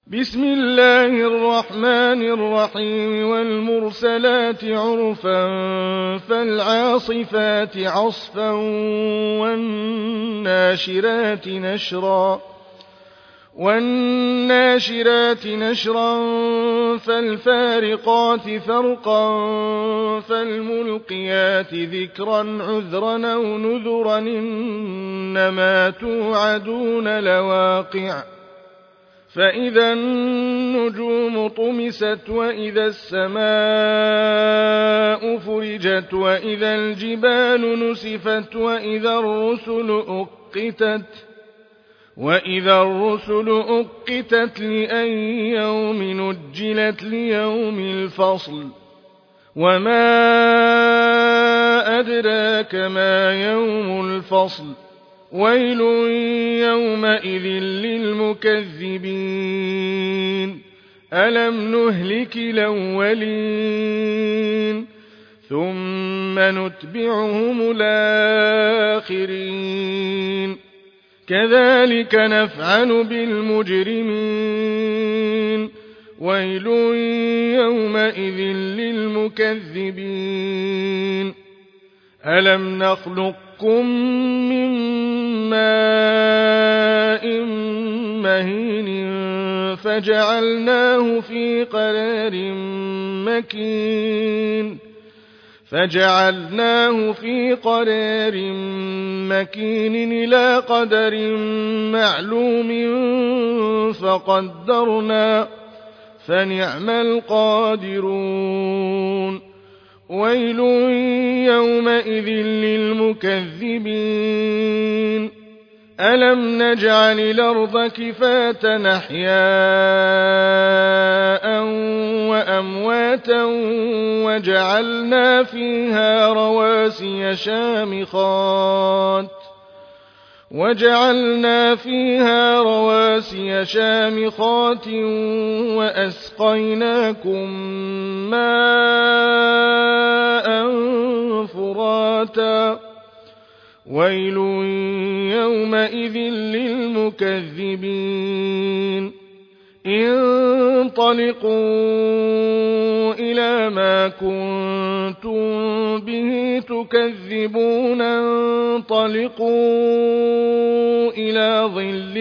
بسم الله الرحمن الرحيم والمرسلات عرفا فالعاصفات عصفا والناشرات نشرا فالفارقات فرقا فالملقيات ذكرا عذرا أو نذرا إنما توعدون لواقع فإذا النجوم طمست وإذا السماء فرجت وإذا الجبال نسفت وإذا الرسل أقتت لأي يوم نجلت ليوم الفصل وما أدراك ما يوم الفصل ويل يومئذ للمكذبين ألم نهلك الأولين ثم نتبعهم الآخرين كذلك نفعل بالمجرمين ويل يومئذ للمكذبين ألم نخلقكم من ماء مهين فجعلناه في قرار مكين إلى قدر معلوم فقدرنا فنعم القادرون ويل يومئذ للمكذبين ألم نجعل الأرض كفاة أحياء وأمواتا وجعلنا فيها رواسي شامخات وأسقيناكم ماء فراتا ويل يومئذ للمكذبين انطلقوا إلى ما كنتم به تكذبون انطلقوا إلى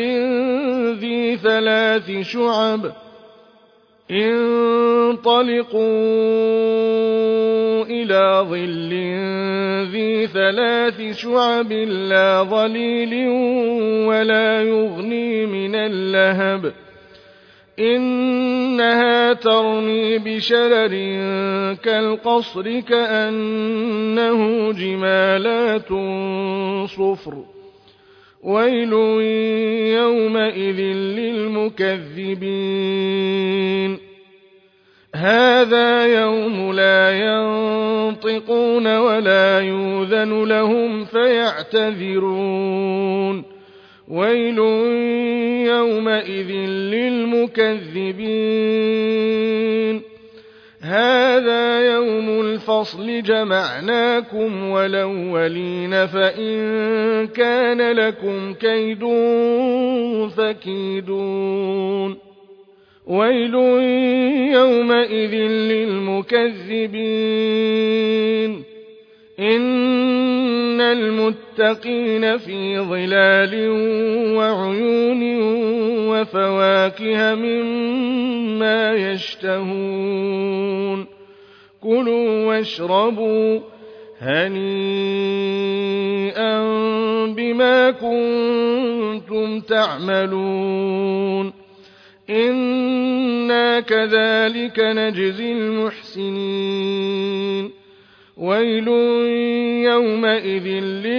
ظل ذي ثلاث شعب لا ظليل ولا يغني من اللهب إنها ترمي بشرر كالقصر كأنه جمالات صفر ويل يومئذ للمكذبين هذا يوم لا ينطقون ولا يؤذن لهم فيعتذرون ويل يومئذ للمكذبين هذا يوم الفصل جمعناكم والأولين فإن كان لكم كيد فكيدون ويل يومئذ للمكذبين إن المتقين في ظلال وعيون وفواكه مما يشتهون كلوا واشربوا هنيئا بما كنتم تعملون إنا كذلك نجزي المحسنين ويل يومئذ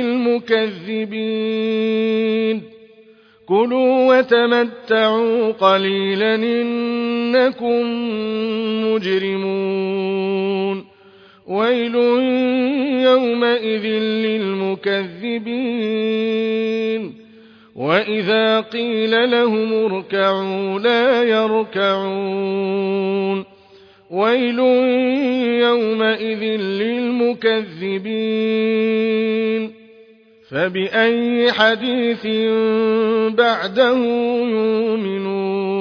للمكذبين كلوا وتمتعوا قليلا إنكم مجرمون ويل يومئذ للمكذبين وإذا قيل لهم اركعوا لا يركعون ويل يومئذ للمكذبين فبأي حديث بعده يؤمنون